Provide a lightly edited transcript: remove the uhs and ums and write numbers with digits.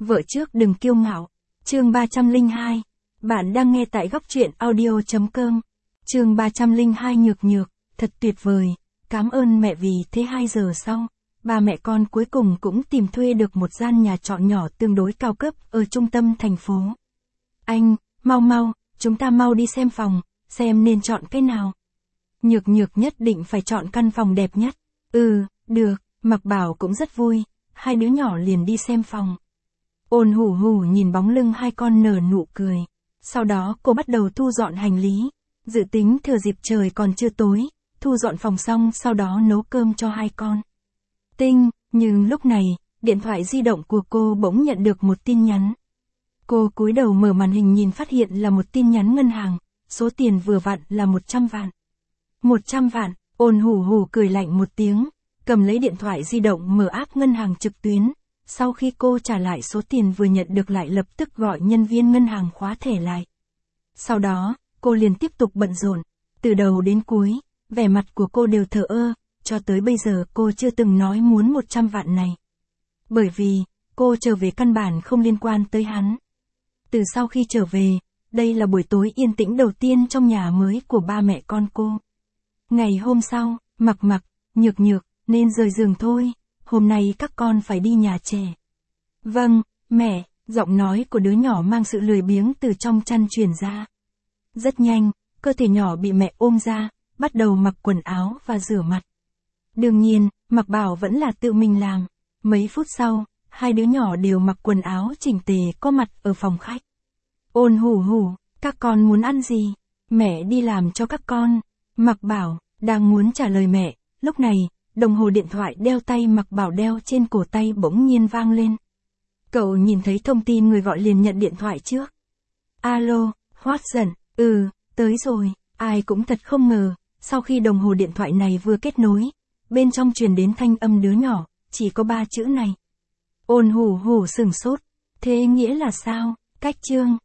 Vợ trước đừng kiêu ngạo. Chương 302. Bạn đang nghe tại góc truyện audio.com. Chương 302 nhược nhược, thật tuyệt vời. Cảm ơn mẹ vì thế 2 giờ sau, ba mẹ con cuối cùng cũng tìm thuê được một gian nhà trọ nhỏ tương đối cao cấp ở trung tâm thành phố. Anh, mau, chúng ta mau đi xem phòng, xem nên chọn cái nào. Nhược nhược nhất định phải chọn căn phòng đẹp nhất. Được, Mặc Bảo cũng rất vui, hai đứa nhỏ liền đi xem phòng. Ôn Hủ Hủ nhìn bóng lưng hai con nở nụ cười. Sau đó cô bắt đầu thu dọn hành lý, dự tính thừa dịp trời còn chưa tối, thu dọn phòng xong sau đó nấu cơm cho hai con. Nhưng lúc này, điện thoại di động của cô bỗng nhận được một tin nhắn. Cô cúi đầu mở màn hình nhìn phát hiện là một tin nhắn ngân hàng, số tiền vừa vặn là 100 vạn. 100 vạn, Ôn Hủ Hủ cười lạnh một tiếng, cầm lấy điện thoại di động mở app ngân hàng trực tuyến. Sau khi cô trả lại số tiền vừa nhận được lại lập tức gọi nhân viên ngân hàng khóa thẻ lại. Sau đó, cô liền tiếp tục bận rộn. Từ đầu đến cuối, vẻ mặt của cô đều thờ ơ, cho tới bây giờ cô chưa từng nói muốn 100 vạn này. Bởi vì, cô trở về căn bản không liên quan tới hắn. Từ sau khi trở về, đây là buổi tối yên tĩnh đầu tiên trong nhà mới của ba mẹ con cô. Ngày hôm sau, Mặc, Nhược, nên rời giường thôi. Hôm nay các con phải đi nhà trẻ. Vâng, mẹ, giọng nói của đứa nhỏ mang sự lười biếng từ trong chăn truyền ra. Rất nhanh, cơ thể nhỏ bị mẹ ôm ra, bắt đầu mặc quần áo và rửa mặt. Đương nhiên, Mặc Bảo vẫn là tự mình làm. Mấy phút sau, hai đứa nhỏ đều mặc quần áo chỉnh tề có mặt ở phòng khách. Ôn Hủ Hủ, các con muốn ăn gì? Mẹ đi làm cho các con. Mặc Bảo, đang muốn trả lời mẹ, lúc này, đồng hồ điện thoại đeo tay Mặc Bảo đeo trên cổ tay bỗng nhiên vang lên. Cậu nhìn thấy thông tin người gọi liền nhận điện thoại trước. Alo, Watson, tới rồi, ai cũng thật không ngờ, sau khi đồng hồ điện thoại này vừa kết nối, bên trong truyền đến thanh âm đứa nhỏ, chỉ có 3 chữ này. Ôn Hủ Hủ sửng sốt, thế nghĩa là sao? Cách chương,